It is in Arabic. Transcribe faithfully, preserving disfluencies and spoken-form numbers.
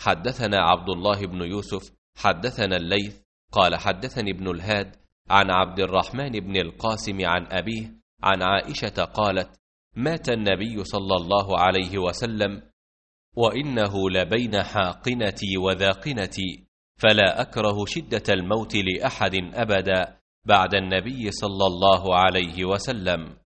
حدثنا عبد الله بن يوسف حدثنا الليث قال حدثني ابن الهاد عن عبد الرحمن بن القاسم عن أبيه عن عائشة قالت: مات النبي صلى الله عليه وسلم وإنه لبين حاقنتي وذاقنتي، فلا أكره شدة الموت لأحد أبدا بعد النبي صلى الله عليه وسلم.